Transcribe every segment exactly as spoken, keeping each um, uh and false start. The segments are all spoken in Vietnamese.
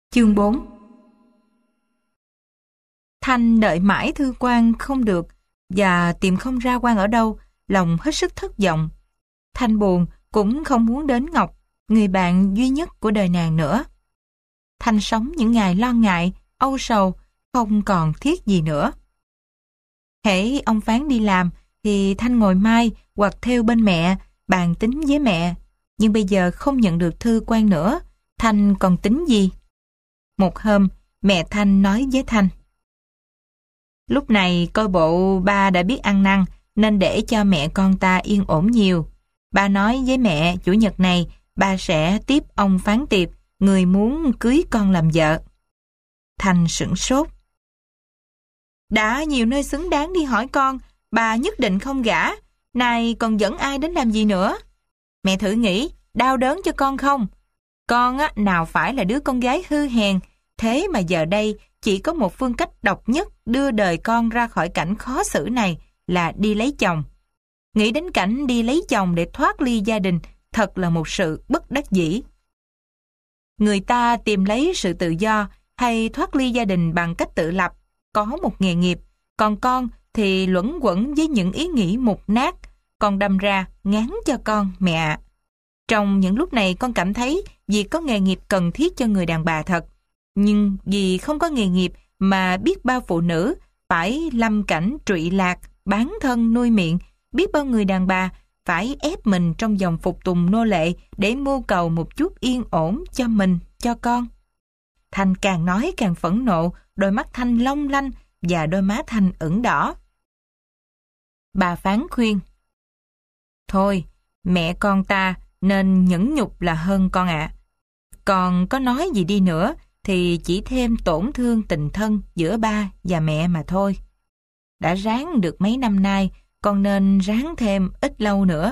Chương bốn. Thanh đợi mãi thư quan không được và tìm không ra quan ở đâu, lòng hết sức thất vọng. Thanh buồn, cũng không muốn đến Ngọc, người bạn duy nhất của đời nàng nữa. Thanh sống những ngày lo ngại, âu sầu, không còn thiết gì nữa. Hễ ông Phán đi làm thì Thanh ngồi mai hoặc theo bên mẹ, bàn tính với mẹ. Nhưng bây giờ không nhận được thư quan nữa, Thanh còn tính gì? Một hôm, mẹ Thanh nói với Thanh: "Lúc này coi bộ ba đã biết ăn năn, nên để cho mẹ con ta yên ổn nhiều. Ba nói với mẹ chủ nhật này ba sẽ tiếp ông Phán Tiệp, người muốn cưới con làm vợ." Thanh sửng sốt. "Đã nhiều nơi xứng đáng đi hỏi con, bà nhất định không gả, này còn dẫn ai đến làm gì nữa? Mẹ thử nghĩ, đau đớn cho con không? Con á, nào phải là đứa con gái hư hèn, thế mà giờ đây chỉ có một phương cách độc nhất đưa đời con ra khỏi cảnh khó xử này là đi lấy chồng. Nghĩ đến cảnh đi lấy chồng để thoát ly gia đình thật là một sự bất đắc dĩ. Người ta tìm lấy sự tự do hay thoát ly gia đình bằng cách tự lập, có một nghề nghiệp, còn con thì luẩn quẩn với những ý nghĩ mục nát. Con đâm ra ngán cho con, mẹ ạ. Trong những lúc này con cảm thấy việc có nghề nghiệp cần thiết cho người đàn bà thật. Nhưng vì không có nghề nghiệp mà biết bao phụ nữ phải lâm cảnh trụy lạc, bán thân nuôi miệng, biết bao người đàn bà phải ép mình trong dòng phục tùng nô lệ để mưu cầu một chút yên ổn cho mình, cho con." Thanh càng nói càng phẫn nộ, đôi mắt Thanh long lanh và đôi má Thanh ửng đỏ. Bà Phán khuyên: "Thôi, mẹ con ta nên nhẫn nhục là hơn con ạ. Còn có nói gì đi nữa thì chỉ thêm tổn thương tình thân giữa ba và mẹ mà thôi. Đã ráng được mấy năm nay, con nên ráng thêm ít lâu nữa."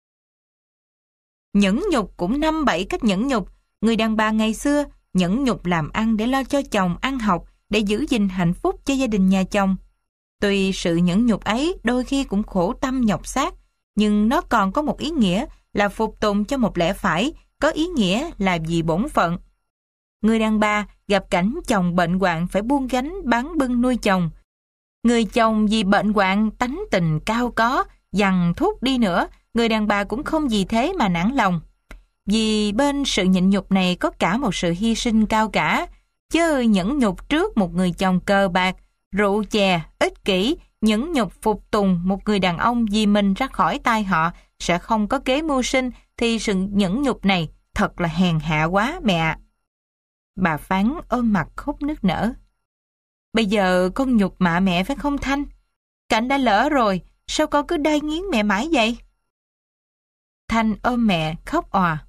Nhẫn nhục cũng năm bảy cách nhẫn nhục. Người đàn bà ngày xưa nhẫn nhục làm ăn để lo cho chồng ăn học, để giữ gìn hạnh phúc cho gia đình nhà chồng. Tuy sự nhẫn nhục ấy đôi khi cũng khổ tâm nhọc xác, nhưng nó còn có một ý nghĩa là phục tùng cho một lẽ phải, có ý nghĩa là vì bổn phận. Người đàn bà gặp cảnh chồng bệnh hoạn phải buông gánh bán bưng nuôi chồng. Người chồng vì bệnh hoạn tánh tình cao có, dằn thúc đi nữa, người đàn bà cũng không vì thế mà nản lòng. Vì bên sự nhịn nhục này có cả một sự hy sinh cao cả, chứ nhẫn nhục trước một người chồng cờ bạc, rượu chè, ích kỷ, nhẫn nhục phục tùng một người đàn ông vì mình ra khỏi tay họ sẽ không có kế mưu sinh, thì sự nhẫn nhục này thật là hèn hạ quá, mẹ ạ." Bà Phán ôm mặt khóc nức nở. "Bây giờ con nhục mạ mẹ phải không Thanh? Cảnh đã lỡ rồi, sao con cứ đay nghiến mẹ mãi vậy?" Thanh ôm mẹ khóc òa.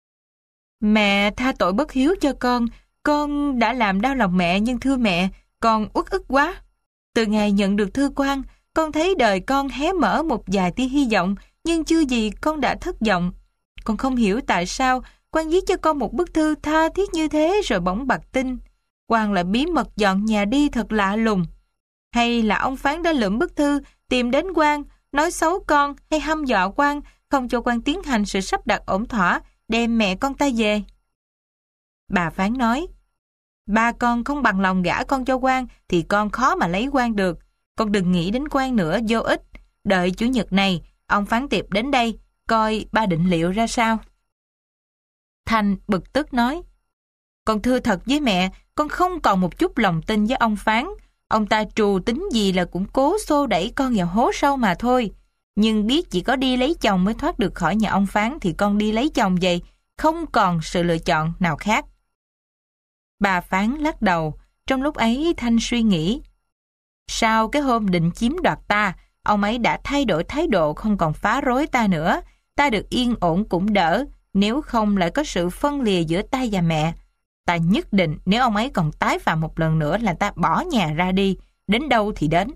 "Mẹ tha tội bất hiếu cho con, con đã làm đau lòng mẹ, nhưng thưa mẹ, con uất ức quá. Từ ngày nhận được thư quan, con thấy đời con hé mở một vài tia hy vọng, nhưng chưa gì con đã thất vọng. Con không hiểu tại sao quan viết cho con một bức thư tha thiết như thế rồi bỗng bặt tin. Quan lại bí mật dọn nhà đi thật lạ lùng. Hay là ông Phán đã lượm bức thư, tìm đến quan, nói xấu con hay hăm dọa quan, không cho quan tiến hành sự sắp đặt ổn thỏa, đem mẹ con ta về?" Bà Phán nói: "Ba con không bằng lòng gả con cho quan thì con khó mà lấy quan được. Con đừng nghĩ đến quan nữa, vô ích. Đợi chủ nhật này, ông Phán Tiệp đến đây, coi ba định liệu ra sao." Thanh bực tức nói: "Con thưa thật với mẹ, con không còn một chút lòng tin với ông Phán. Ông ta trù tính gì là cũng cố xô đẩy con vào hố sâu mà thôi. Nhưng biết chỉ có đi lấy chồng mới thoát được khỏi nhà ông Phán thì con đi lấy chồng vậy, không còn sự lựa chọn nào khác." Bà Phán lắc đầu. Trong lúc ấy Thanh suy nghĩ: sau cái hôm định chiếm đoạt ta, ông ấy đã thay đổi thái độ, không còn phá rối ta nữa. Ta được yên ổn cũng đỡ, nếu không lại có sự phân lìa giữa ta và mẹ. Ta nhất định nếu ông ấy còn tái phạm một lần nữa là ta bỏ nhà ra đi, đến đâu thì đến.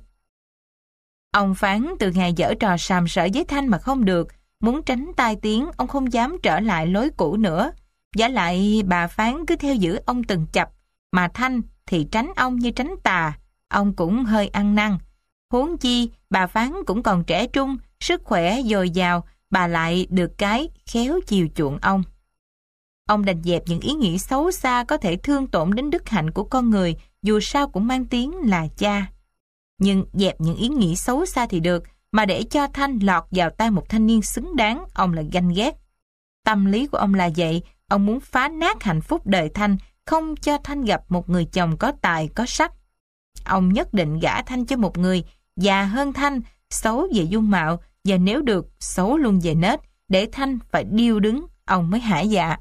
Ông Phán từ ngày giở trò sàm sỡ với Thanh mà không được, muốn tránh tai tiếng, ông không dám trở lại lối cũ nữa. Vả lại bà Phán cứ theo giữ ông từng chập, mà Thanh thì tránh ông như tránh tà. Ông cũng hơi ăn năn. Huống chi bà Phán cũng còn trẻ trung, sức khỏe dồi dào, bà lại được cái khéo chiều chuộng ông. Ông đành dẹp những ý nghĩ xấu xa có thể thương tổn đến đức hạnh của con người, dù sao cũng mang tiếng là cha. Nhưng dẹp những ý nghĩ xấu xa thì được, mà để cho Thanh lọt vào tay một thanh niên xứng đáng, ông là ganh ghét. Tâm lý của ông là vậy, ông muốn phá nát hạnh phúc đời Thanh, không cho Thanh gặp một người chồng có tài, có sắc. Ông nhất định gả Thanh cho một người già hơn Thanh, xấu về dung mạo, và nếu được, xấu luôn về nết, để Thanh phải điêu đứng, ông mới hả dạ.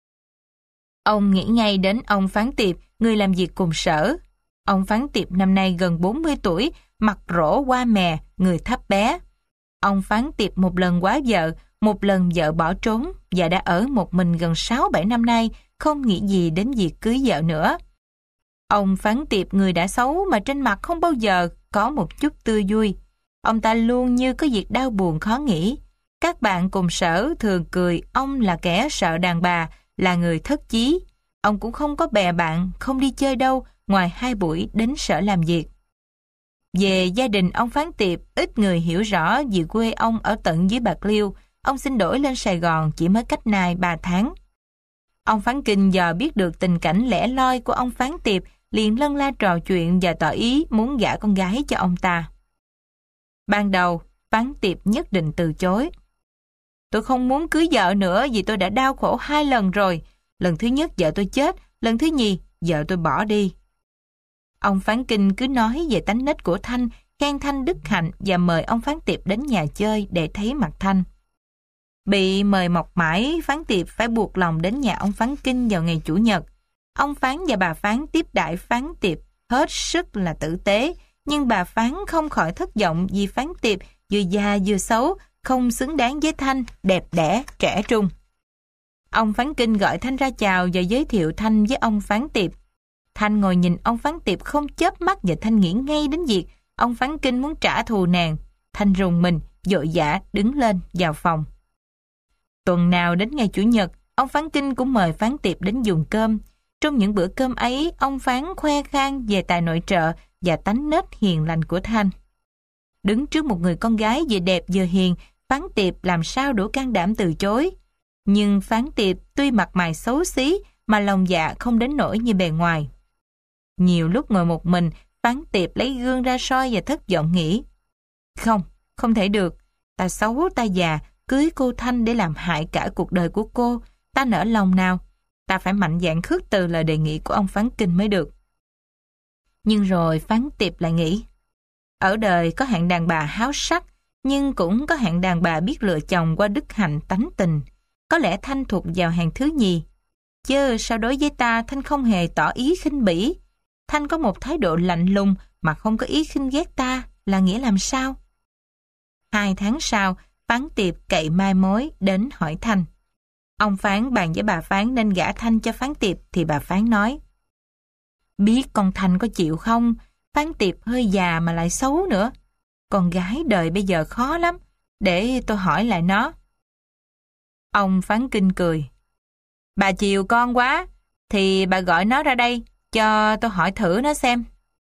Ông nghĩ ngay đến ông Phán Tiệp, người làm việc cùng sở. Ông Phán Tiệp năm nay gần bốn mươi tuổi, mặt rỗ qua mè, người thấp bé. Ông Phán Tiệp một lần quá vợ, một lần vợ bỏ trốn, và đã ở một mình gần sáu bảy năm nay, không nghĩ gì đến việc cưới vợ nữa. Ông Phán Tiệp người đã xấu mà trên mặt không bao giờ có một chút tươi vui. Ông ta luôn như có việc đau buồn khó nghĩ. Các bạn cùng sở thường cười ông là kẻ sợ đàn bà, là người thất chí. Ông cũng không có bè bạn, không đi chơi đâu, ngoài hai buổi đến sở làm việc. Về gia đình ông Phán Tiệp, ít người hiểu rõ vì quê ông ở tận dưới Bạc Liêu. Ông xin đổi lên Sài Gòn chỉ mới cách nay ba tháng. Ông Phán Kinh giờ biết được tình cảnh lẻ loi của ông Phán Tiệp, liền lân la trò chuyện và tỏ ý muốn gả con gái cho ông ta. Ban đầu, Phán Tiệp nhất định từ chối. Tôi không muốn cưới vợ nữa vì tôi đã đau khổ hai lần rồi. Lần thứ nhất vợ tôi chết, lần thứ nhì vợ tôi bỏ đi. Ông Phán Kinh cứ nói về tánh nết của Thanh, khen Thanh đức hạnh và mời ông Phán Tiệp đến nhà chơi để thấy mặt Thanh. Bị mời mọc mãi, Phán Tiệp phải buộc lòng đến nhà ông Phán Kinh vào ngày Chủ nhật. Ông Phán và bà Phán tiếp đãi Phán Tiệp hết sức là tử tế, nhưng bà Phán không khỏi thất vọng vì Phán Tiệp vừa già vừa xấu, không xứng đáng với Thanh, đẹp đẽ, trẻ trung. Ông Phán Kinh gọi Thanh ra chào và giới thiệu Thanh với ông Phán Tiệp. Thanh ngồi nhìn ông Phán Tiệp không chớp mắt và Thanh nghĩ ngay đến việc ông Phán Kinh muốn trả thù nàng. Thanh rùng mình, vội vã đứng lên vào phòng. Tuần nào đến ngày Chủ nhật, ông Phán Kinh cũng mời Phán Tiệp đến dùng cơm. Trong những bữa cơm ấy, ông Phán khoe khang về tài nội trợ và tánh nết hiền lành của Thanh. Đứng trước một người con gái vừa đẹp vừa hiền, Phán Tiệp làm sao đủ can đảm từ chối. Nhưng Phán Tiệp tuy mặt mày xấu xí mà lòng dạ không đến nỗi như bề ngoài. Nhiều lúc ngồi một mình, Phán Tiệp lấy gương ra soi và thất vọng nghĩ. Không, không thể được. Ta xấu ta già, cưới cô Thanh để làm hại cả cuộc đời của cô. Ta nỡ lòng nào? Ta phải mạnh dạn khước từ lời đề nghị của ông Phán Kinh mới được. Nhưng rồi Phán Tiệp lại nghĩ. Ở đời có hạng đàn bà háo sắc, nhưng cũng có hạng đàn bà biết lựa chồng qua đức hạnh tánh tình. Có lẽ Thanh thuộc vào hàng thứ nhì. Chứ sao đối với ta Thanh không hề tỏ ý khinh bỉ. Thanh có một thái độ lạnh lùng mà không có ý khinh ghét ta là nghĩa làm sao? Hai tháng sau, Phán Tiệp cậy mai mối đến hỏi Thanh. Ông Phán bàn với bà Phán nên gả Thanh cho Phán Tiệp thì bà Phán nói. Biết con Thanh có chịu không? Phán Tiệp hơi già mà lại xấu nữa. Con gái đời bây giờ khó lắm. Để tôi hỏi lại nó. Ông Phán Kinh cười. Bà chiều con quá, thì bà gọi nó ra đây, cho tôi hỏi thử nó xem.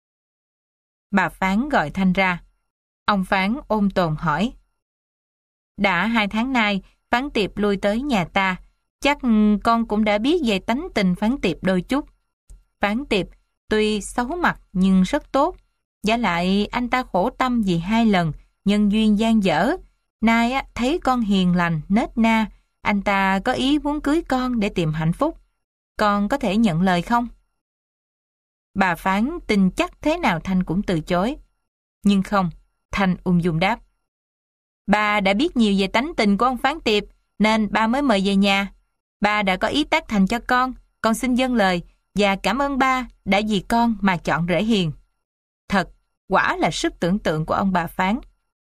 Bà Phán gọi Thanh ra. Ông Phán ôm tồn hỏi. Đã hai tháng nay, Phán Tiệp lui tới nhà ta. Chắc con cũng đã biết về tánh tình Phán Tiệp đôi chút. Phán Tiệp tuy xấu mặt nhưng rất tốt. Giả lại anh ta khổ tâm vì hai lần, nhân duyên gian dở. Nay á, thấy con hiền lành, nết na, anh ta có ý muốn cưới con để tìm hạnh phúc. Con có thể nhận lời không? Bà Phán tin chắc thế nào Thanh cũng từ chối. Nhưng không, Thanh ung dung đáp. Bà đã biết nhiều về tánh tình của ông Phán Tiệp, nên ba mới mời về nhà. Ba đã có ý tác thành cho con, con xin dâng lời, và cảm ơn ba đã vì con mà chọn rể hiền. Thật, quả là sức tưởng tượng của ông bà Phán.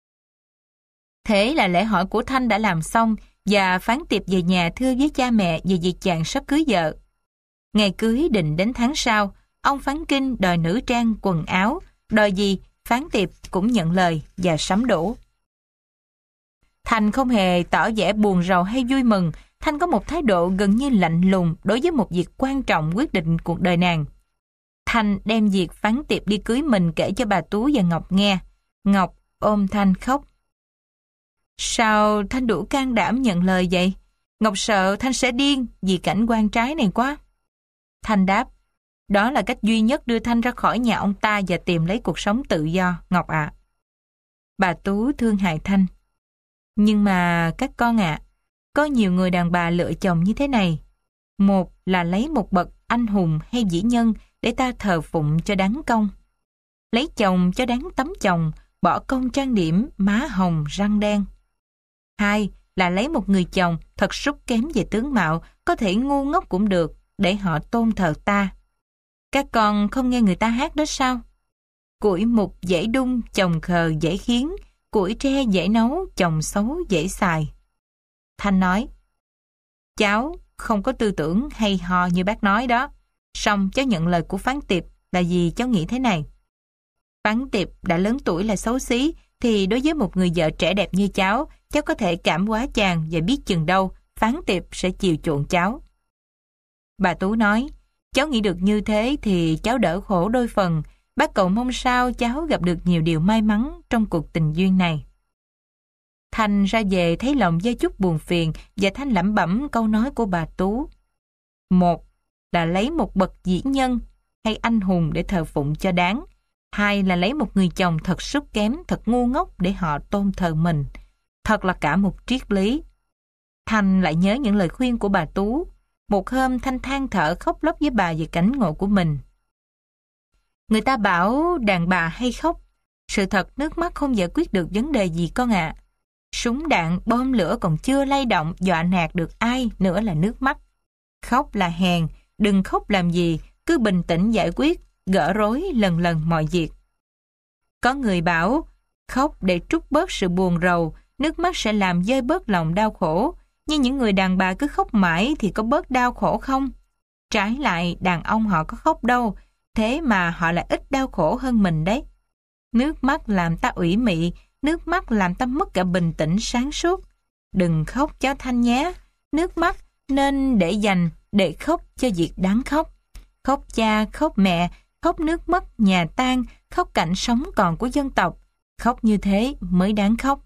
Thế là lễ hỏi của Thanh đã làm xong, và Phán Tiệp về nhà thưa với cha mẹ về việc chàng sắp cưới vợ. Ngày cưới định đến tháng sau, ông Phán Kinh đòi nữ trang quần áo, đòi gì Phán Tiệp cũng nhận lời và sắm đủ. Thanh không hề tỏ vẻ buồn rầu hay vui mừng. Thanh có một thái độ gần như lạnh lùng đối với một việc quan trọng quyết định cuộc đời nàng. Thanh đem việc Phán Tiệp đi cưới mình kể cho bà Tú và Ngọc nghe. Ngọc ôm Thanh khóc. Sao Thanh đủ can đảm nhận lời vậy? Ngọc sợ Thanh sẽ điên vì cảnh quan trái này quá. Thanh đáp, đó là cách duy nhất đưa Thanh ra khỏi nhà ông ta và tìm lấy cuộc sống tự do, Ngọc ạ. Bà Tú thương hại Thanh. Nhưng mà các con ạ, có nhiều người đàn bà lựa chồng như thế này. Một là lấy một bậc anh hùng hay vĩ nhân để ta thờ phụng cho đáng công. Lấy chồng cho đáng tấm chồng, bỏ công trang điểm, má hồng, răng đen. Hai là lấy một người chồng thật sút kém về tướng mạo, có thể ngu ngốc cũng được, để họ tôn thờ ta. Các con không nghe người ta hát đó sao? Củi mục dễ đun, chồng khờ dễ khiến, củi tre dễ nấu, chồng xấu dễ xài. Thanh nói, cháu không có tư tưởng hay ho như bác nói đó. Song cháu nhận lời của Phán Tiệp là vì cháu nghĩ thế này. Phán Tiệp đã lớn tuổi là xấu xí, thì đối với một người vợ trẻ đẹp như cháu, cháu có thể cảm hóa chàng và biết chừng đâu Phán Tiệp sẽ chiều chuộng cháu. Bà Tú nói, cháu nghĩ được như thế thì cháu đỡ khổ đôi phần. Bác cậu mong sao cháu gặp được nhiều điều may mắn trong cuộc tình duyên này. Thanh ra về thấy lòng dây chút buồn phiền và Thanh lẩm bẩm câu nói của bà Tú. Một là lấy một bậc vĩ nhân hay anh hùng để thờ phụng cho đáng. Hai là lấy một người chồng thật sút kém, thật ngu ngốc để họ tôn thờ mình. Thật là cả một triết lý. Thanh lại nhớ những lời khuyên của bà Tú. Một hôm Thanh than thở khóc lóc với bà về cảnh ngộ của mình. Người ta bảo đàn bà hay khóc. Sự thật nước mắt không giải quyết được vấn đề gì con ạ. À. Súng đạn, bom lửa còn chưa lay động, dọa nạt được ai nữa là nước mắt. Khóc là hèn, đừng khóc làm gì, cứ bình tĩnh giải quyết, gỡ rối lần lần mọi việc. Có người bảo, khóc để trút bớt sự buồn rầu, nước mắt sẽ làm dơi bớt lòng đau khổ. Nhưng những người đàn bà cứ khóc mãi thì có bớt đau khổ không? Trái lại, đàn ông họ có khóc đâu, thế mà họ lại ít đau khổ hơn mình đấy. Nước mắt làm ta ủy mị, nước mắt làm ta mất cả bình tĩnh sáng suốt. Đừng khóc cháu Thanh nhé, nước mắt nên để dành để khóc cho việc đáng khóc. Khóc cha, khóc mẹ, khóc nước mất nhà tan, khóc cảnh sống còn của dân tộc. Khóc như thế mới đáng khóc.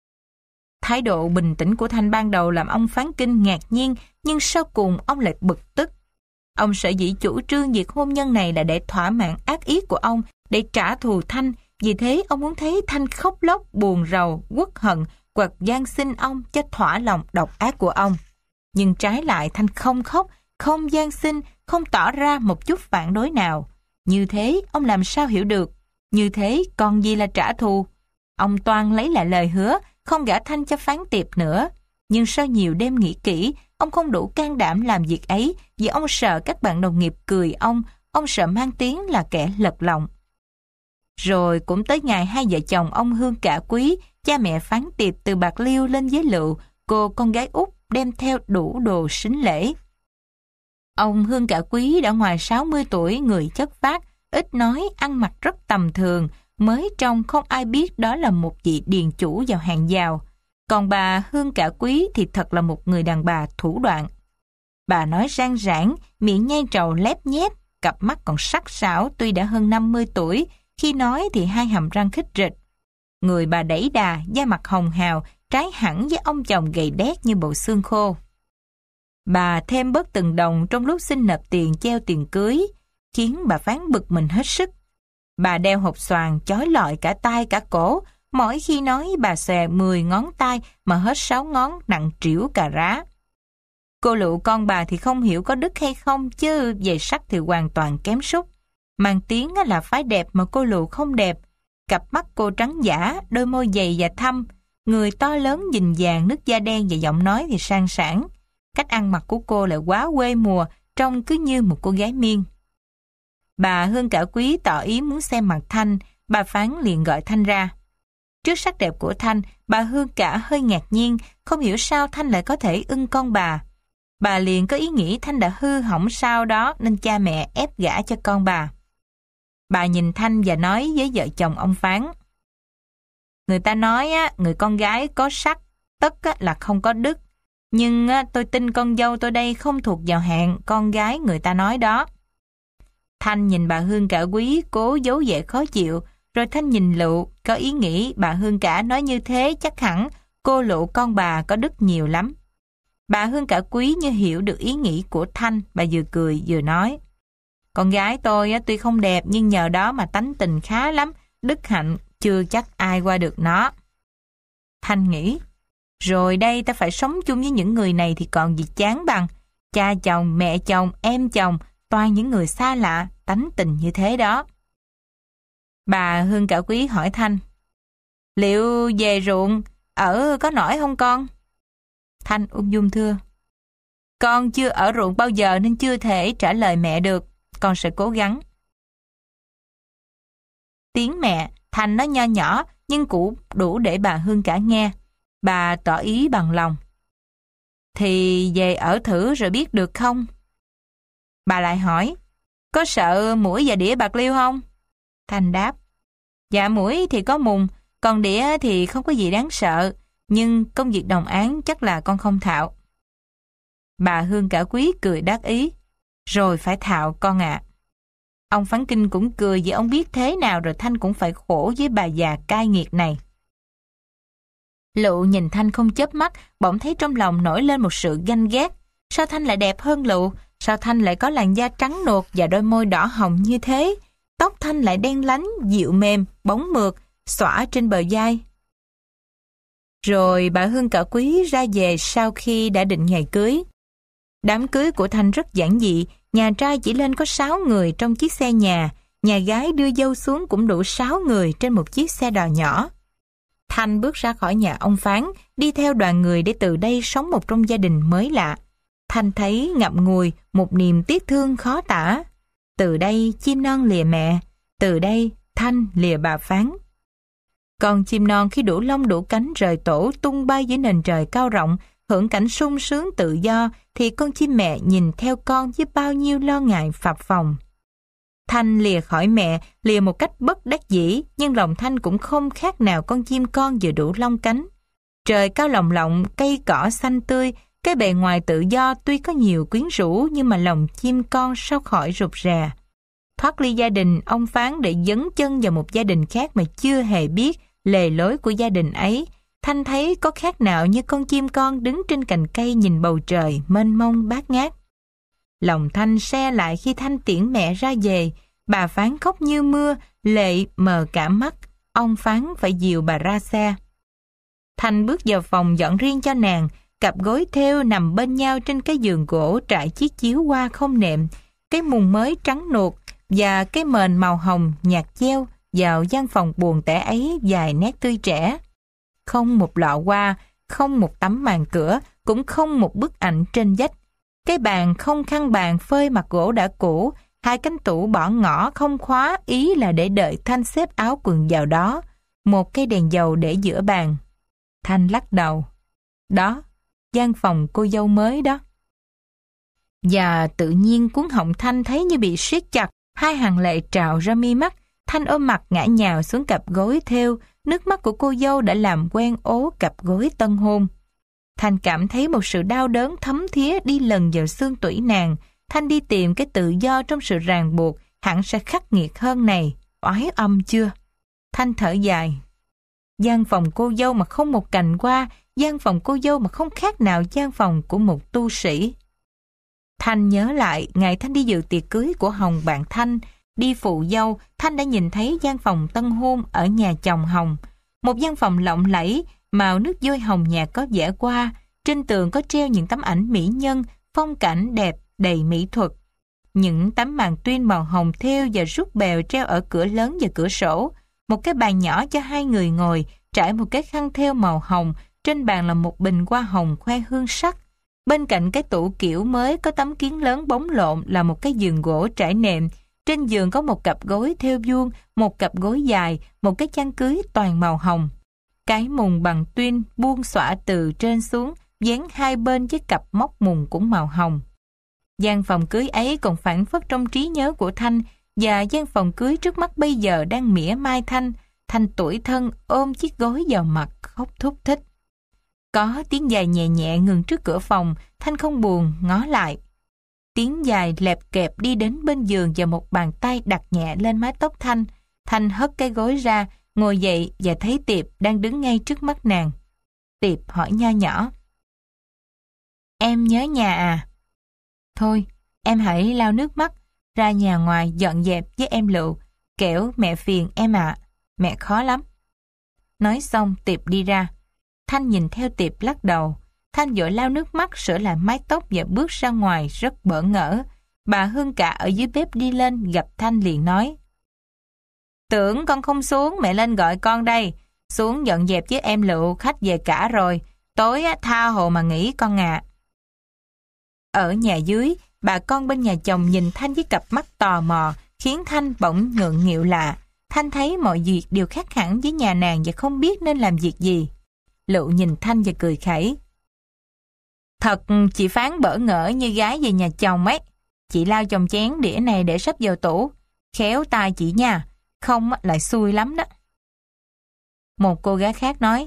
Thái độ bình tĩnh của Thanh ban đầu làm ông Phán Kinh ngạc nhiên, nhưng sau cùng ông lại bực tức. Ông sở dĩ chủ trương việc hôn nhân này là để thỏa mãn ác ý của ông, để trả thù Thanh. Vì thế ông muốn thấy Thanh khóc lóc, buồn rầu, uất hận hoặc van xin ông cho thỏa lòng độc ác của ông. Nhưng trái lại Thanh không khóc, không van xin, không tỏ ra một chút phản đối nào. Như thế ông làm sao hiểu được? Như thế còn gì là trả thù? Ông toan lấy lại lời hứa, không gả Thanh cho Phán Tiệp nữa. Nhưng sau nhiều đêm nghĩ kỹ, ông không đủ can đảm làm việc ấy vì ông sợ các bạn đồng nghiệp cười ông, ông sợ mang tiếng là kẻ lật lọng. Rồi cũng tới ngày hai vợ chồng ông Hương Cả Quý, cha mẹ Phán Tiệp từ Bạc Liêu lên Giới Lựu, cô con gái út đem theo đủ đồ sính lễ. Ông Hương Cả Quý đã ngoài sáu mươi tuổi, người chất phác, ít nói, ăn mặc rất tầm thường, mới trông không ai biết đó là một vị điền chủ vào hàng giàu. Còn bà Hương Cả Quý thì thật là một người đàn bà thủ đoạn. Bà nói rang rãng, miệng nhai trầu lép nhép, cặp mắt còn sắc sảo tuy đã hơn năm mươi tuổi, khi nói thì hai hàm răng khít rịch. Người bà đẩy đà, da mặt hồng hào, trái hẳn với ông chồng gầy đét như bộ xương khô. Bà thêm bớt từng đồng trong lúc xin nộp tiền treo tiền cưới, khiến bà Phán bực mình hết sức. Bà đeo hộp xoàn chói lọi cả tay cả cổ, mỗi khi nói bà xòe mười ngón tay mà hết sáu ngón nặng trĩu cà rá. Cô Lựu con bà thì không hiểu có đức hay không, chứ về sắc thì hoàn toàn kém sút. Mang tiếng là phái đẹp mà cô Lựu không đẹp. Cặp mắt cô trắng giả, đôi môi dày và thâm, người to lớn nhìn vàng, nước da đen và giọng nói thì sang sảng. Cách ăn mặc của cô lại quá quê mùa, trông cứ như một cô gái miên. Bà Hương Cả Quý tỏ ý muốn xem mặt Thanh, bà Phán liền gọi Thanh ra. Trước sắc đẹp của Thanh, bà Hương Cả hơi ngạc nhiên, không hiểu sao Thanh lại có thể ưng con bà. Bà liền có ý nghĩ Thanh đã hư hỏng sao đó nên cha mẹ ép gả cho con bà. Bà nhìn Thanh và nói với vợ chồng ông Phán. Người ta nói á, người con gái có sắc, tất á, là không có đức. Nhưng á, tôi tin con dâu tôi đây không thuộc vào hạng con gái người ta nói đó. Thanh nhìn bà Hương Cả Quý cố giấu vẻ khó chịu, rồi Thanh nhìn Lựu, có ý nghĩ bà Hương Cả nói như thế chắc hẳn cô Lựu con bà có đức nhiều lắm. Bà Hương Cả Quý như hiểu được ý nghĩ của Thanh, bà vừa cười vừa nói. Con gái tôi tuy không đẹp nhưng nhờ đó mà tánh tình khá lắm, đức hạnh chưa chắc ai qua được nó. Thanh nghĩ, rồi đây ta phải sống chung với những người này thì còn gì chán bằng. Cha chồng, mẹ chồng, em chồng, toàn những người xa lạ, tánh tình như thế đó. Bà Hương Cả Quý hỏi Thanh, liệu về ruộng ở có nổi không con? Thanh ung dung thưa, con chưa ở ruộng bao giờ nên chưa thể trả lời mẹ được, con sẽ cố gắng. Tiếng mẹ, Thanh nói nho nhỏ nhưng cũng đủ để bà Hương Cả nghe. Bà tỏ ý bằng lòng. Thì về ở thử rồi biết được không? Bà lại hỏi, có sợ muỗi và đĩa bạc liêu không? Thanh đáp, dạ muỗi thì có mùng, còn đĩa thì không có gì đáng sợ, nhưng công việc đồng áng chắc là con không thạo. Bà Hương Cả Quý cười đắc ý, rồi phải thạo con ạ. Ông Phán Kinh cũng cười vì ông biết thế nào rồi Thanh cũng phải khổ với bà già cai nghiệt này. Lụ nhìn Thanh không chớp mắt, bỗng thấy trong lòng nổi lên một sự ganh ghét. Sao Thanh lại đẹp hơn Lụ? Sao Thanh lại có làn da trắng nuột và đôi môi đỏ hồng như thế? Tóc Thanh lại đen lánh, dịu mềm, bóng mượt, xõa trên bờ vai. Rồi bà Hương Cả Quý ra về sau khi đã định ngày cưới. Đám cưới của Thanh rất giản dị, nhà trai chỉ lên có sáu người trong chiếc xe nhà, nhà gái đưa dâu xuống cũng đủ sáu người trên một chiếc xe đò nhỏ. Thanh bước ra khỏi nhà ông Phán, đi theo đoàn người để từ đây sống một trong gia đình mới lạ. Thanh thấy ngậm ngùi một niềm tiếc thương khó tả. Từ đây chim non lìa mẹ, từ đây Thanh lìa bà Phán. Con chim non khi đủ lông đủ cánh rời tổ tung bay dưới nền trời cao rộng, hưởng cảnh sung sướng tự do, thì con chim mẹ nhìn theo con với bao nhiêu lo ngại phập phồng. Thanh lìa khỏi mẹ, lìa một cách bất đắc dĩ, nhưng lòng Thanh cũng không khác nào con chim con vừa đủ lông cánh. Trời cao lồng lộng, cây cỏ xanh tươi, cái bề ngoài tự do tuy có nhiều quyến rũ nhưng mà lòng chim con sao khỏi rụt rè. Thoát ly gia đình ông Phán để dấn chân vào một gia đình khác mà chưa hề biết lề lối của gia đình ấy, Thanh thấy có khác nào như con chim con đứng trên cành cây nhìn bầu trời mênh mông bát ngát. Lòng Thanh se lại khi Thanh tiễn mẹ ra về. Bà Phán khóc như mưa, lệ mờ cả mắt. Ông Phán phải dìu bà ra xe. Thanh bước vào phòng dọn riêng cho nàng. Cặp gối thêu nằm bên nhau trên cái giường gỗ trải chiếc chiếu hoa không nệm. Cái mùng mới trắng nuột và cái mền màu hồng nhạt treo vào gian phòng buồn tẻ ấy vài nét tươi trẻ. Không một lọ hoa, không một tấm màn cửa, cũng không một bức ảnh trên vách. Cái bàn không khăn bàn phơi mặt gỗ đã cũ, hai cánh tủ bỏ ngõ không khóa, ý là để đợi Thanh xếp áo quần vào đó. Một cây đèn dầu để giữa bàn. Thanh lắc đầu. Đó, gian phòng cô dâu mới đó. Và tự nhiên cuốn họng Thanh thấy như bị siết chặt, hai hàng lệ trào ra mi mắt. Thanh ôm mặt ngã nhào xuống cặp gối thêu, nước mắt của cô dâu đã làm quen ố cặp gối tân hôn. Thanh cảm thấy một sự đau đớn thấm thía đi lần vào xương tủy nàng. Thanh đi tìm cái tự do trong sự ràng buộc, hẳn sẽ khắc nghiệt hơn này. Oái âm chưa? Thanh thở dài. Gian phòng cô dâu mà không một cành hoa, gian phòng cô dâu mà không khác nào gian phòng của một tu sĩ. Thanh nhớ lại ngày Thanh đi dự tiệc cưới của Hồng bạn Thanh. Đi phụ dâu, Thanh đã nhìn thấy gian phòng tân hôn ở nhà chồng Hồng. Một gian phòng lộng lẫy, màu nước vôi hồng nhạt có vẻ qua. Trên tường có treo những tấm ảnh mỹ nhân, phong cảnh đẹp, đầy mỹ thuật. Những tấm màn tuyên màu hồng thêu và rút bèo treo ở cửa lớn và cửa sổ. Một cái bàn nhỏ cho hai người ngồi, trải một cái khăn thêu màu hồng. Trên bàn là một bình hoa hồng khoe hương sắc. Bên cạnh cái tủ kiểu mới có tấm kiến lớn bóng lộn là một cái giường gỗ trải nệm. Trên giường có một cặp gối thêu vuông, một cặp gối dài, một cái chăn cưới toàn màu hồng. Cái mùng bằng tuyên buông xõa từ trên xuống, dán hai bên với cặp móc mùng cũng màu hồng. Gian phòng cưới ấy còn phảng phất trong trí nhớ của Thanh, và gian phòng cưới trước mắt bây giờ đang mỉa mai Thanh. Thanh tủi thân ôm chiếc gối vào mặt khóc thút thích. Có tiếng dài nhẹ nhẹ ngừng trước cửa phòng, Thanh không buồn ngó lại. Tiếng dài lẹp kẹp đi đến bên giường và một bàn tay đặt nhẹ lên mái tóc Thanh. Thanh hất cái gối ra, ngồi dậy và thấy Tiệp đang đứng ngay trước mắt nàng. Tiệp hỏi nho nhỏ. em nhớ nhà à? Thôi, em hãy lau nước mắt, ra nhà ngoài dọn dẹp với em Lựu, kẻo mẹ phiền em ạ, mẹ khó lắm. Nói xong Tiệp đi ra. Thanh nhìn theo Tiệp lắc đầu. Thanh vội lau nước mắt, sửa lại mái tóc và bước ra ngoài rất bỡ ngỡ. Bà Hương Cả ở dưới bếp đi lên gặp Thanh liền nói: Tưởng con không xuống, mẹ lên gọi con đây. Xuống dọn dẹp với em Lựu, khách về cả rồi. Tối tha hồ mà nghỉ con ạ. Ở nhà dưới, bà con bên nhà chồng nhìn Thanh với cặp mắt tò mò, khiến Thanh bỗng ngượng nghịu lạ. Thanh thấy mọi việc đều khác hẳn với nhà nàng và không biết nên làm việc gì. Lựu nhìn Thanh và cười khẩy. Thật chị Phán bỡ ngỡ như gái về nhà chồng ấy. Chị lau chồng chén đĩa này để sắp vào tủ. Khéo tay chị nha, không lại xui lắm đó. Một cô gái khác nói: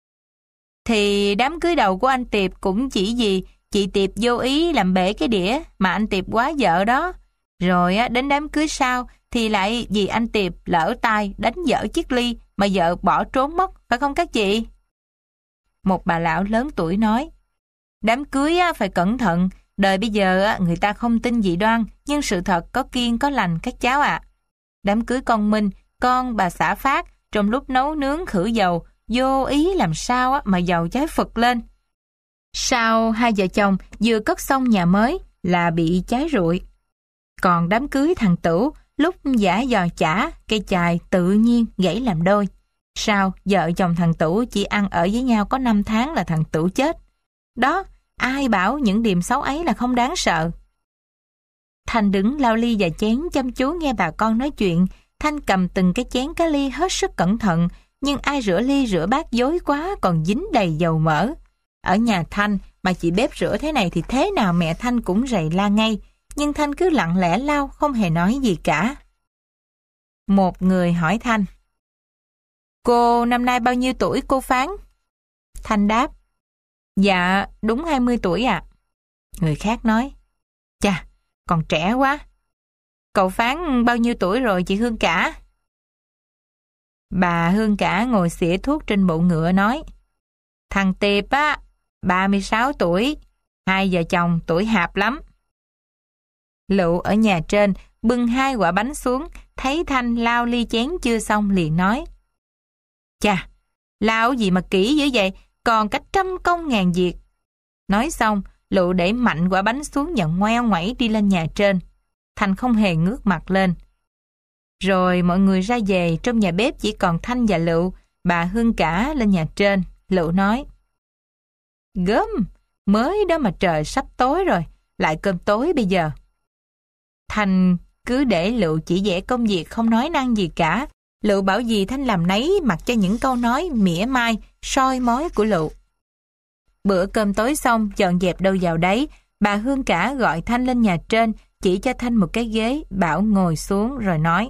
Thì đám cưới đầu của anh Tiệp cũng chỉ vì chị Tiệp vô ý làm bể cái đĩa mà anh Tiệp quá vợ đó. Rồi á, đến đám cưới sau thì lại vì anh Tiệp lỡ tay đánh vỡ chiếc ly mà vợ bỏ trốn mất, phải không các chị? Một bà lão lớn tuổi nói: Đám cưới á, phải cẩn thận. Đời bây giờ á, người ta không tin dị đoan, nhưng sự thật có kiêng có lành các cháu ạ. À. Đám cưới con Minh, con bà xã Phát, trong lúc nấu nướng khử dầu, vô ý làm sao á, mà dầu cháy phật lên. Sau hai vợ chồng vừa cất xong nhà mới là bị cháy rụi. Còn đám cưới thằng Tửu, lúc giả giò chả, cây chài tự nhiên gãy làm đôi. Sau vợ chồng thằng Tửu chỉ ăn ở với nhau có năm tháng là thằng Tửu chết. Đó, ai bảo những điểm xấu ấy là không đáng sợ. Thanh đứng lau ly và chén chăm chú nghe bà con nói chuyện. Thanh cầm từng cái chén cái ly hết sức cẩn thận, nhưng ai rửa ly rửa bát dối quá còn dính đầy dầu mỡ. Ở nhà Thanh mà chị bếp rửa thế này thì thế nào mẹ Thanh cũng rầy la ngay, nhưng Thanh cứ lặng lẽ lau không hề nói gì cả. Một người hỏi Thanh: Cô năm nay bao nhiêu tuổi cô Phán? Thanh đáp: Dạ đúng hai mươi tuổi ạ. À. Người khác nói: Chà, còn trẻ quá. Cậu Phán bao nhiêu tuổi rồi chị Hương Cả? Bà Hương Cả ngồi xỉa thuốc trên bụng ngựa nói: Thằng Tiệp á, ba mươi sáu tuổi, hai vợ chồng tuổi hạp lắm. Lựu ở nhà trên bưng hai quả bánh xuống, thấy Thanh lau ly chén chưa xong liền nói: Chà, lau gì mà kỹ dữ vậy, còn cách trăm công ngàn việc. Nói xong, Lựu để mạnh quả bánh xuống và ngoeo ngoẩy đi lên nhà trên. Thanh không hề ngước mặt lên. Rồi mọi người ra về, trong nhà bếp chỉ còn Thanh và Lựu. Bà Hương Cả lên nhà trên. Lựu nói: Gớm, mới đó mà trời sắp tối rồi, lại cơm tối bây giờ. Thanh cứ để Lựu chỉ vẽ công việc không nói năng gì cả. Lựu bảo gì Thanh làm nấy, mặc cho những câu nói mỉa mai, soi mói của Lựu. Bữa cơm tối xong, dọn dẹp đâu vào đấy, bà Hương Cả gọi Thanh lên nhà trên, chỉ cho Thanh một cái ghế, bảo ngồi xuống rồi nói: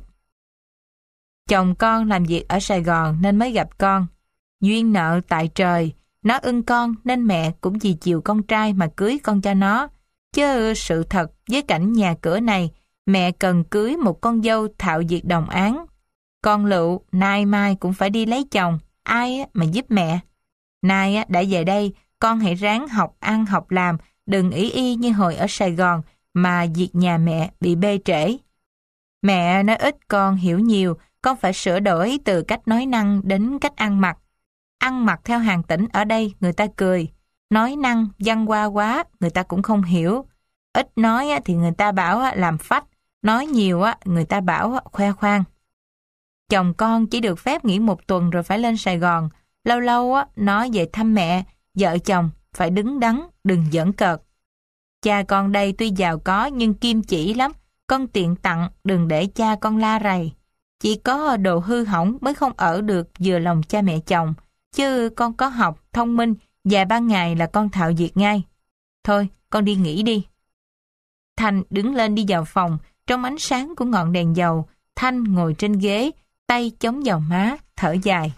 Chồng con làm việc ở Sài Gòn nên mới gặp con. Duyên nợ tại trời, nó ưng con nên mẹ cũng vì chiều con trai mà cưới con cho nó. Chứ sự thật với cảnh nhà cửa này, mẹ cần cưới một con dâu thạo việc đồng áng. Con Lựu nay mai cũng phải đi lấy chồng, ai mà giúp mẹ. Nay đã về đây, con hãy ráng học ăn học làm, đừng ý y như hồi ở Sài Gòn mà việc nhà mẹ bị bê trễ. Mẹ nói ít con hiểu nhiều, con phải sửa đổi từ cách nói năng đến cách ăn mặc. Ăn mặc theo hàng tỉnh ở đây người ta cười, nói năng văn hoa quá người ta cũng không hiểu. Ít nói thì người ta bảo làm phách, nói nhiều người ta bảo khoe khoang. Chồng con chỉ được phép nghỉ một tuần rồi phải lên Sài Gòn. Lâu lâu nó về thăm mẹ, vợ chồng phải đứng đắn, đừng giỡn cợt. Cha con đây tuy giàu có nhưng kim chỉ lắm, con tiện tặng đừng để cha con la rầy. Chỉ có đồ hư hỏng mới không ở được vừa lòng cha mẹ chồng, chứ con có học, thông minh, vài ba ngày là con thạo việc ngay. Thôi, con đi nghỉ đi. Thanh đứng lên đi vào phòng, trong ánh sáng của ngọn đèn dầu, Thanh ngồi trên ghế, tay chống vào má, thở dài.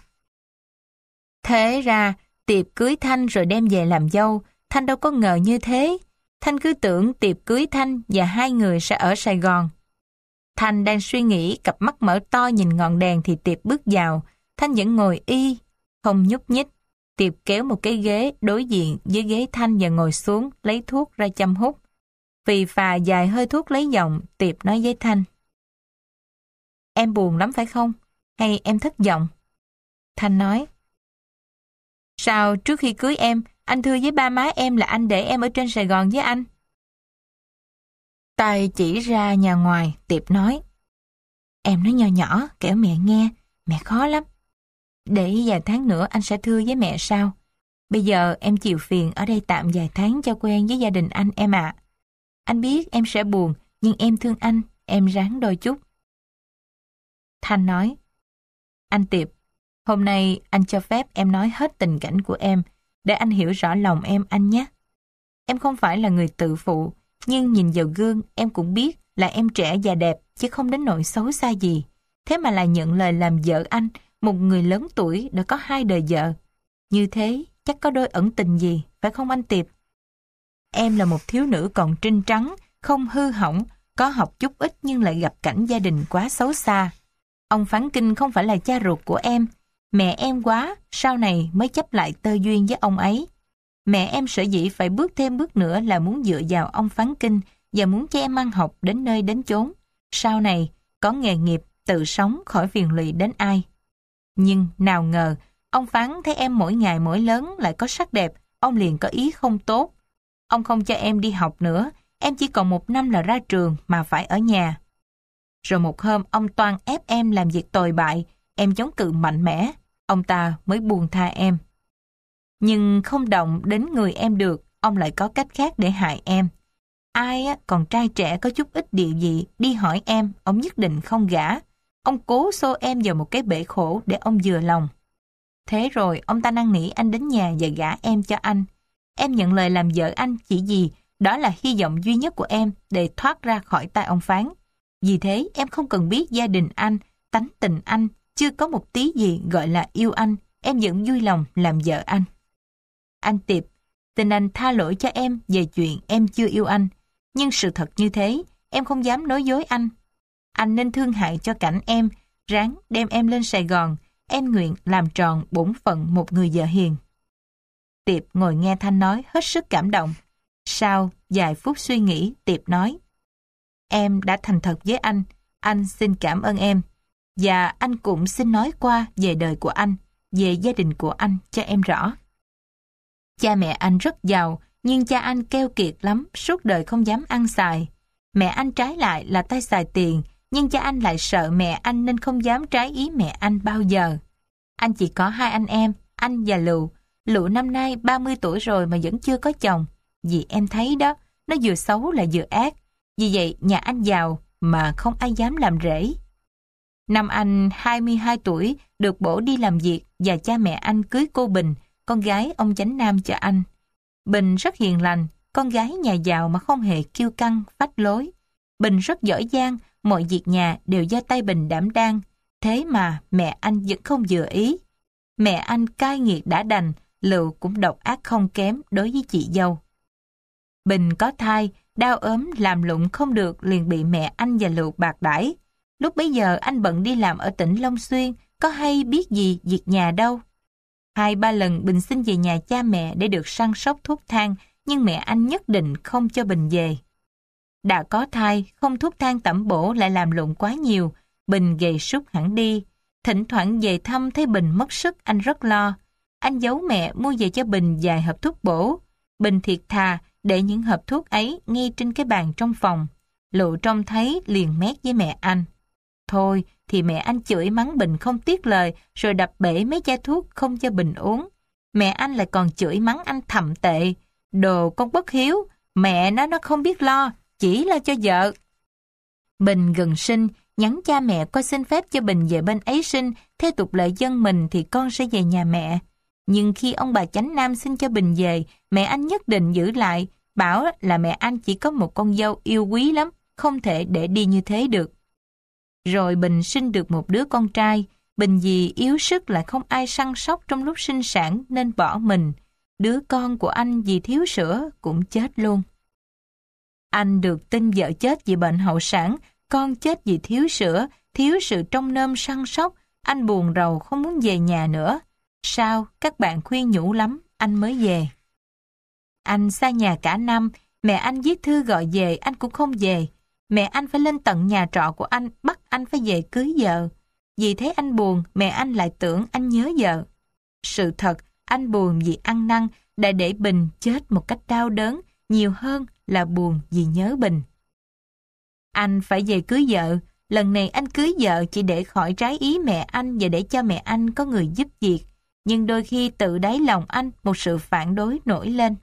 Thế ra, Tiệp cưới Thanh rồi đem về làm dâu, Thanh đâu có ngờ như thế. Thanh cứ tưởng Tiệp cưới Thanh và hai người sẽ ở Sài Gòn. Thanh đang suy nghĩ, cặp mắt mở to nhìn ngọn đèn thì Tiệp bước vào. Thanh vẫn ngồi y, không nhúc nhích. Tiệp kéo một cái ghế đối diện với ghế Thanh và ngồi xuống, lấy thuốc ra châm hút. Phì phà dài hơi thuốc lấy giọng, Tiệp nói với Thanh. Em buồn lắm phải không? Hay em thất vọng? Thanh nói. Sao trước khi cưới em, anh thưa với ba má em là anh để em ở trên Sài Gòn với anh? Tay chỉ ra nhà ngoài, Tiệp nói. Em nói nhỏ nhỏ, kẻo mẹ nghe, mẹ khó lắm. Để vài tháng nữa anh sẽ thưa với mẹ sao? Bây giờ em chịu phiền ở đây tạm vài tháng cho quen với gia đình anh em ạ. Anh biết em sẽ buồn, nhưng em thương anh, em ráng đôi chút. Thanh nói. Anh Tiệp, hôm nay anh cho phép em nói hết tình cảnh của em, để anh hiểu rõ lòng em anh nhé. Em không phải là người tự phụ, nhưng nhìn vào gương em cũng biết là em trẻ và đẹp, chứ không đến nỗi xấu xa gì. Thế mà lại nhận lời làm vợ anh, một người lớn tuổi đã có hai đời vợ. Như thế chắc có đôi ẩn tình gì, phải không anh Tiệp? Em là một thiếu nữ còn trinh trắng, không hư hỏng, có học chút ít nhưng lại gặp cảnh gia đình quá xấu xa. Ông Phán Kinh không phải là cha ruột của em. Mẹ em quá, sau này mới chấp lại tơ duyên với ông ấy. Mẹ em sở dĩ phải bước thêm bước nữa là muốn dựa vào ông Phán Kinh và muốn cho em ăn học đến nơi đến chốn. Sau này, có nghề nghiệp, tự sống khỏi phiền lụy đến ai. Nhưng nào ngờ, ông Phán thấy em mỗi ngày mỗi lớn lại có sắc đẹp, ông liền có ý không tốt. Ông không cho em đi học nữa, em chỉ còn một năm là ra trường mà phải ở nhà. Rồi một hôm ông toan ép em làm việc tồi bại, em chống cự mạnh mẽ, ông ta mới buông tha em. Nhưng không động đến người em được, ông lại có cách khác để hại em. Ai á, còn trai trẻ có chút ít địa vị đi hỏi em, ông nhất định không gả. Ông cố xô em vào một cái bể khổ để ông vừa lòng. Thế rồi ông ta năn nỉ anh đến nhà và gả em cho anh. Em nhận lời làm vợ anh chỉ vì đó là hy vọng duy nhất của em để thoát ra khỏi tay ông Phán. Vì thế em không cần biết gia đình anh, tánh tình anh, chưa có một tí gì gọi là yêu anh, em vẫn vui lòng làm vợ anh. Anh Tiệp, tình anh tha lỗi cho em về chuyện em chưa yêu anh, nhưng sự thật như thế, em không dám nói dối anh. Anh nên thương hại cho cảnh em, ráng đem em lên Sài Gòn, em nguyện làm tròn bổn phận một người vợ hiền. Tiệp ngồi nghe Thanh nói hết sức cảm động. Sau vài phút suy nghĩ, Tiệp nói, em đã thành thật với anh, anh xin cảm ơn em. Và anh cũng xin nói qua về đời của anh, về gia đình của anh cho em rõ. Cha mẹ anh rất giàu, nhưng cha anh keo kiệt lắm, suốt đời không dám ăn xài. Mẹ anh trái lại là tay xài tiền, nhưng cha anh lại sợ mẹ anh nên không dám trái ý mẹ anh bao giờ. Anh chỉ có hai anh em, anh và Lựu. Lựu năm nay ba mươi tuổi rồi mà vẫn chưa có chồng. Vì em thấy đó, nó vừa xấu là vừa ác. Vì vậy nhà anh giàu mà không ai dám làm rể. Năm anh hai mươi hai tuổi được bổ đi làm việc và cha mẹ anh cưới cô Bình, con gái ông Chánh Nam cho anh. Bình rất hiền lành, con gái nhà giàu mà không hề kiêu căng, phách lối. Bình rất giỏi giang, mọi việc nhà đều do tay Bình đảm đang. Thế mà mẹ anh vẫn không vừa ý. Mẹ anh cai nghiệt đã đành, Lựu cũng độc ác không kém đối với chị dâu. Bình có thai, đau ốm làm lụng không được liền bị mẹ anh và Lựu bạc đãi. Lúc bấy giờ anh bận đi làm ở tỉnh Long Xuyên, có hay biết gì việc nhà đâu. Hai ba lần Bình xin về nhà cha mẹ để được săn sóc thuốc thang, nhưng mẹ anh nhất định không cho Bình về. Đã có thai, không thuốc thang tẩm bổ lại làm lụng quá nhiều, Bình gầy sút hẳn đi. Thỉnh thoảng về thăm thấy Bình mất sức, anh rất lo. Anh giấu mẹ mua về cho Bình vài hộp thuốc bổ. Bình thiệt thà để những hộp thuốc ấy ngay trên cái bàn trong phòng. Lựu trông thấy liền mét với mẹ anh. Thôi thì mẹ anh chửi mắng Bình không tiếc lời, rồi đập bể mấy chai thuốc không cho Bình uống. Mẹ anh lại còn chửi mắng anh thậm tệ. Đồ con bất hiếu, mẹ nó nó không biết lo, chỉ lo cho vợ. Bình gần sinh, nhắn cha mẹ coi xin phép cho Bình về bên ấy sinh, theo tục lệ dân mình thì con sẽ về nhà mẹ. Nhưng khi ông bà Chánh Nam xin cho Bình về, mẹ anh nhất định giữ lại, bảo là mẹ anh chỉ có một con dâu yêu quý lắm, không thể để đi như thế được. Rồi Bình sinh được một đứa con trai, Bình vì yếu sức lại không ai săn sóc trong lúc sinh sản nên bỏ mình. Đứa con của anh vì thiếu sữa cũng chết luôn. Anh được tin vợ chết vì bệnh hậu sản, con chết vì thiếu sữa, thiếu sự trông nom săn sóc. Anh buồn rầu không muốn về nhà nữa. Sao các bạn khuyên nhủ lắm, anh mới về. Anh xa nhà cả năm, mẹ anh viết thư gọi về anh cũng không về. Mẹ anh phải lên tận nhà trọ của anh bắt anh phải về cưới vợ. Vì thế anh buồn, mẹ anh lại tưởng anh nhớ vợ. Sự thật, anh buồn vì ăn năn đã để Bình chết một cách đau đớn, nhiều hơn là buồn vì nhớ Bình. Anh phải về cưới vợ. Lần này anh cưới vợ chỉ để khỏi trái ý mẹ anh và để cho mẹ anh có người giúp việc. Nhưng đôi khi tự đáy lòng anh một sự phản đối nổi lên.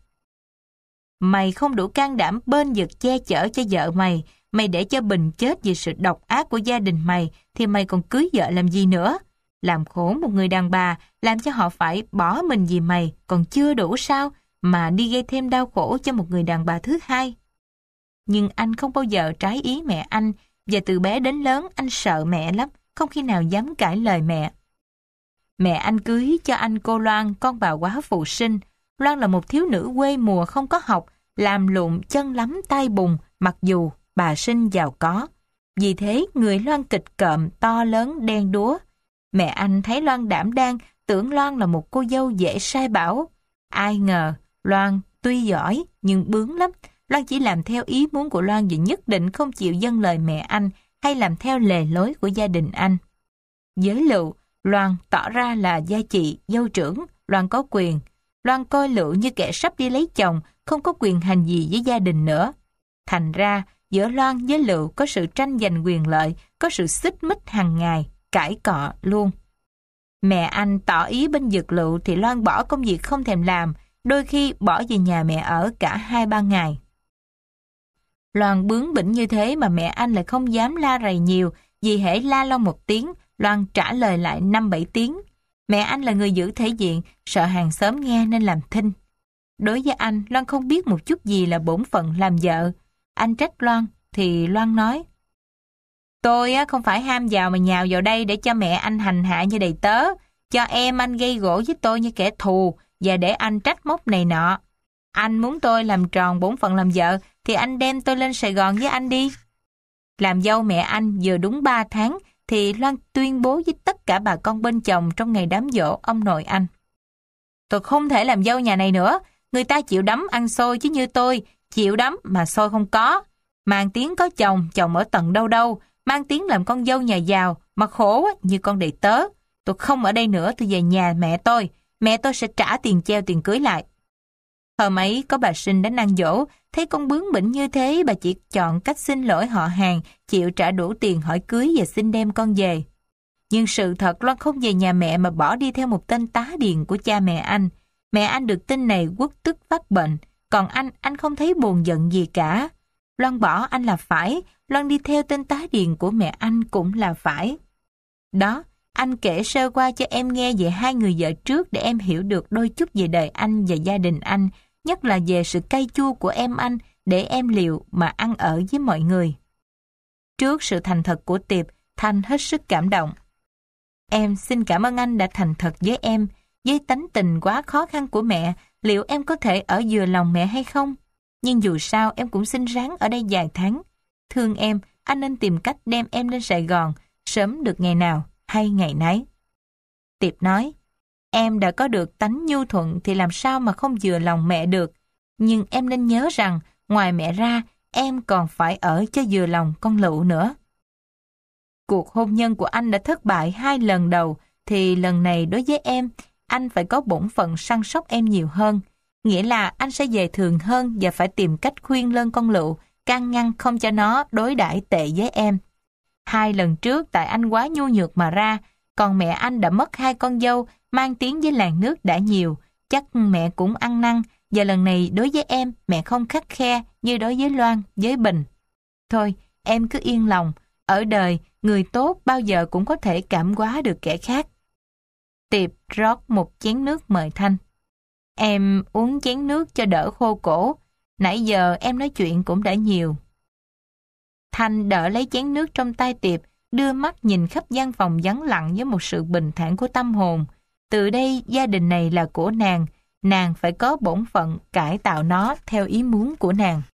Mày không đủ can đảm bên vực che chở cho vợ mày. Mày để cho Bình chết vì sự độc ác của gia đình mày thì mày còn cưới vợ làm gì nữa? Làm khổ một người đàn bà, làm cho họ phải bỏ mình vì mày còn chưa đủ sao mà đi gây thêm đau khổ cho một người đàn bà thứ hai. Nhưng anh không bao giờ trái ý mẹ anh, và từ bé đến lớn anh sợ mẹ lắm, không khi nào dám cãi lời mẹ. Mẹ anh cưới cho anh cô Loan, con bà quá phụ sinh. Loan là một thiếu nữ quê mùa không có học, làm lụng chân lắm tay bùn, mặc dù bà sinh giàu có. Vì thế người Loan kịch cộm, to lớn, đen đúa. Mẹ anh thấy Loan đảm đang, tưởng Loan là một cô dâu dễ sai bảo. Ai ngờ, Loan tuy giỏi nhưng bướng lắm. Loan chỉ làm theo ý muốn của Loan và nhất định không chịu dâng lời mẹ anh hay làm theo lề lối của gia đình anh. Với Lựu, Loan tỏ ra là gia chị, dâu trưởng, Loan có quyền. Loan coi Lựu như kẻ sắp đi lấy chồng, không có quyền hành gì với gia đình nữa. Thành ra, giữa Loan với Lựu có sự tranh giành quyền lợi, có sự xích mích hàng ngày, cãi cọ luôn. Mẹ anh tỏ ý bên vực Lựu thì Loan bỏ công việc không thèm làm, đôi khi bỏ về nhà mẹ ở cả hai ba ngày. Loan bướng bỉnh như thế mà mẹ anh lại không dám la rầy nhiều, vì hễ la Loan một tiếng, Loan trả lời lại năm bảy tiếng. Mẹ anh là người giữ thể diện, sợ hàng xóm nghe nên làm thinh. Đối với anh, Loan không biết một chút gì là bổn phận làm vợ. Anh trách Loan, thì Loan nói: Tôi không phải ham giàu mà nhào vào đây để cho mẹ anh hành hạ như đầy tớ, cho em anh gây gổ với tôi như kẻ thù, và để anh trách móc này nọ. Anh muốn tôi làm tròn bổn phận làm vợ, thì anh đem tôi lên Sài Gòn với anh đi. Làm dâu mẹ anh vừa đúng ba tháng, thì Loan tuyên bố với tất cả bà con bên chồng trong ngày đám giỗ ông nội anh: Tôi không thể làm dâu nhà này nữa, người ta chịu đấm ăn xôi chứ như tôi, chịu đấm mà xôi không có. Mang tiếng có chồng, chồng ở tận đâu đâu, mang tiếng làm con dâu nhà giàu, mà khổ như con đầy tớ. Tôi không ở đây nữa, tôi về nhà mẹ tôi, mẹ tôi sẽ trả tiền treo tiền cưới lại. Hôm ấy có bà Sinh đến ăn dỗ, thấy con bướng bỉnh như thế, bà chỉ chọn cách xin lỗi họ hàng, chịu trả đủ tiền hỏi cưới và xin đem con về. Nhưng sự thật Loan không về nhà mẹ mà bỏ đi theo một tên tá điền của cha mẹ anh. Mẹ anh được tin này uất tức phát bệnh, còn anh, anh không thấy buồn giận gì cả. Loan bỏ anh là phải, Loan đi theo tên tá điền của mẹ anh cũng là phải. Đó, anh kể sơ qua cho em nghe về hai người vợ trước để em hiểu được đôi chút về đời anh và gia đình anh, nhất là về sự cay chua của em anh, để em liệu mà ăn ở với mọi người. Trước sự thành thật của Tiệp, Thanh hết sức cảm động. Em xin cảm ơn anh đã thành thật với em. Với tánh tình quá khó khăn của mẹ, liệu em có thể ở vừa lòng mẹ hay không? Nhưng dù sao em cũng xin ráng ở đây vài tháng. Thương em, anh nên tìm cách đem em lên Sài Gòn, sớm được ngày nào hay ngày nấy. Tiệp nói: Em đã có được tánh nhu thuận thì làm sao mà không vừa lòng mẹ được. Nhưng em nên nhớ rằng, ngoài mẹ ra, em còn phải ở cho vừa lòng con Lựu nữa. Cuộc hôn nhân của anh đã thất bại hai lần đầu, thì lần này đối với em, anh phải có bổn phận săn sóc em nhiều hơn. Nghĩa là anh sẽ về thường hơn và phải tìm cách khuyên lơn con Lựu, can ngăn không cho nó đối đãi tệ với em. Hai lần trước tại anh quá nhu nhược mà ra, còn mẹ anh đã mất hai con dâu, mang tiếng với làng nước đã nhiều, chắc mẹ cũng ăn năn, và lần này đối với em, mẹ không khắt khe như đối với Loan, với Bình. Thôi, em cứ yên lòng, ở đời, người tốt bao giờ cũng có thể cảm hóa được kẻ khác. Tiệp rót một chén nước mời Thanh. Em uống chén nước cho đỡ khô cổ, nãy giờ em nói chuyện cũng đã nhiều. Thanh đỡ lấy chén nước trong tay Tiệp, đưa mắt nhìn khắp gian phòng vắng lặng với một sự bình thản của tâm hồn. Từ đây gia đình này là của nàng, nàng phải có bổn phận cải tạo nó theo ý muốn của nàng.